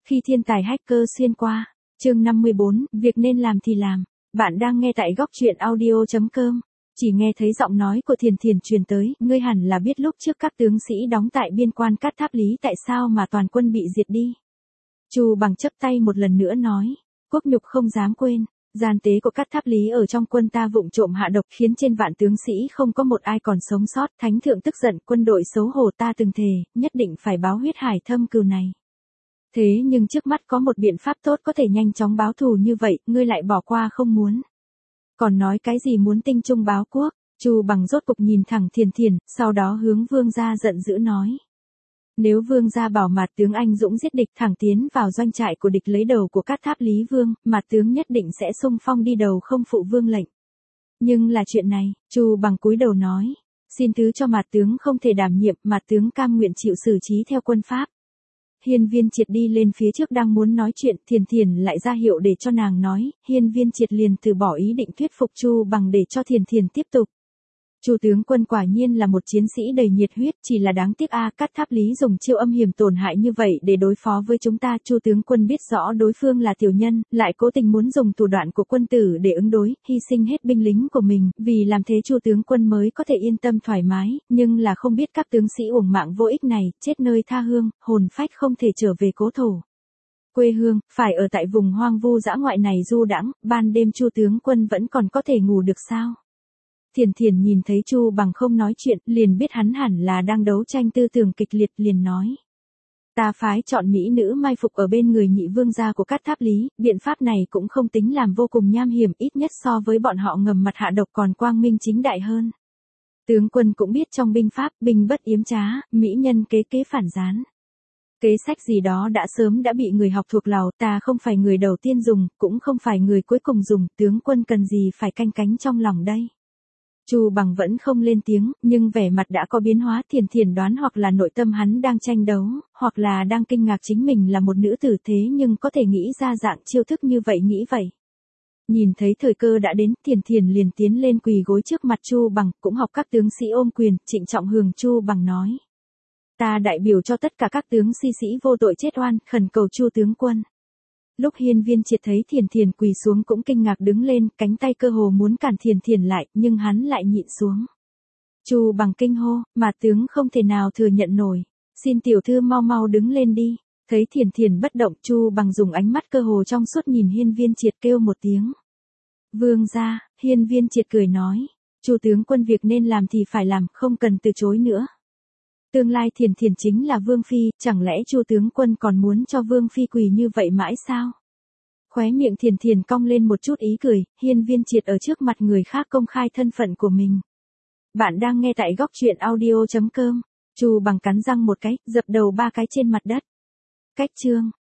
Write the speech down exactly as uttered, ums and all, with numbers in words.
Khi thiên tài hacker xuyên qua, chương năm mươi bốn, việc nên làm thì làm. Bạn đang nghe tại góc truyện audio chấm com. Chỉ nghe thấy giọng nói của Thiền Thiền truyền tới, ngươi hẳn là biết lúc trước các tướng sĩ đóng tại biên quan Cát Tháp Lý tại sao mà toàn quân bị diệt đi. Chu Bằng chắp tay một lần nữa nói, quốc nhục không dám quên. Gian tế của Cát Tháp Lý ở trong quân ta vụng trộm hạ độc khiến trên vạn tướng sĩ không có một ai còn sống sót. Thánh thượng tức giận, quân đội xấu hổ, ta từng thề, nhất định phải báo huyết hải thâm cừu này. Thế nhưng trước mắt có một biện pháp tốt có thể nhanh chóng báo thù như vậy, ngươi lại bỏ qua không muốn. Còn nói cái gì muốn tinh trung báo quốc? Chu Bằng rốt cục nhìn thẳng Thiền Thiền, sau đó hướng Vương gia giận dữ nói. Nếu Vương gia bảo Mạt tướng anh dũng giết địch thẳng tiến vào doanh trại của địch lấy đầu của Cát Tháp Lý Vương, Mạt tướng nhất định sẽ xung phong đi đầu không phụ Vương lệnh. Nhưng là chuyện này, Chu Bằng cúi đầu nói, xin thứ cho Mạt tướng không thể đảm nhiệm, Mạt tướng cam nguyện chịu xử trí theo quân pháp. Hiên Viên Triệt đi lên phía trước đang muốn nói chuyện, Thiền Thiền lại ra hiệu để cho nàng nói, Hiên Viên Triệt liền từ bỏ ý định thuyết phục Chu Bằng để cho Thiền Thiền tiếp tục. Chu tướng quân quả nhiên là một chiến sĩ đầy nhiệt huyết, chỉ là đáng tiếc a, Cát Tháp Lý dùng chiêu âm hiểm tổn hại như vậy để đối phó với chúng ta. Chu tướng quân biết rõ đối phương là tiểu nhân, lại cố tình muốn dùng thủ đoạn của quân tử để ứng đối, hy sinh hết binh lính của mình, vì làm thế Chu tướng quân mới có thể yên tâm thoải mái, nhưng là không biết các tướng sĩ uổng mạng vô ích này, chết nơi tha hương, hồn phách không thể trở về cố thổ. Quê hương, phải ở tại vùng hoang vu dã ngoại này du đãng, ban đêm Chu tướng quân vẫn còn có thể ngủ được sao? Thiền Thiền nhìn thấy Chu Bằng không nói chuyện, liền biết hắn hẳn là đang đấu tranh tư tưởng kịch liệt, liền nói. Ta phái chọn mỹ nữ mai phục ở bên người nhị vương gia của Cát Tháp Lý, biện pháp này cũng không tính làm vô cùng nham hiểm, ít nhất so với bọn họ ngầm mặt hạ độc còn quang minh chính đại hơn. Tướng quân cũng biết trong binh pháp, binh bất yếm trá, mỹ nhân kế kế phản gián. Kế sách gì đó đã sớm đã bị người học thuộc lào, ta không phải người đầu tiên dùng, cũng không phải người cuối cùng dùng, tướng quân cần gì phải canh cánh trong lòng đây. Chu Bằng vẫn không lên tiếng, nhưng vẻ mặt đã có biến hóa. Thiền Thiền đoán hoặc là nội tâm hắn đang tranh đấu, hoặc là đang kinh ngạc chính mình là một nữ tử thế nhưng có thể nghĩ ra dạng chiêu thức như vậy nghĩ vậy. Nhìn thấy thời cơ đã đến, Thiền Thiền liền tiến lên quỳ gối trước mặt Chu Bằng, cũng học các tướng sĩ ôm quyền, trịnh trọng hướng Chu Bằng nói. Ta đại biểu cho tất cả các tướng si sĩ vô tội chết oan, khẩn cầu Chu tướng quân. Lúc Hiên Viên Triệt thấy Thiền Thiền quỳ xuống cũng kinh ngạc đứng lên, cánh tay cơ hồ muốn cản Thiền Thiền lại, nhưng hắn lại nhịn xuống. Chu Bằng kinh hô, mà tướng không thể nào thừa nhận nổi, xin tiểu thư mau mau đứng lên đi. Thấy Thiền Thiền bất động, Chu Bằng dùng ánh mắt cơ hồ trong suốt nhìn Hiên Viên Triệt kêu một tiếng. Vương gia. Hiên Viên Triệt cười nói, Chu tướng quân việc nên làm thì phải làm, không cần từ chối nữa. Tương lai Thiền Thiền chính là Vương Phi, chẳng lẽ Chu tướng quân còn muốn cho Vương Phi quỳ như vậy mãi sao? Khóe miệng Thiền Thiền cong lên một chút ý cười, Hiên Viên Triệt ở trước mặt người khác công khai thân phận của mình. Bạn đang nghe tại góc truyện audio chấm com. Chu Bằng cắn răng một cái, dập đầu ba cái trên mặt đất. Cách chương.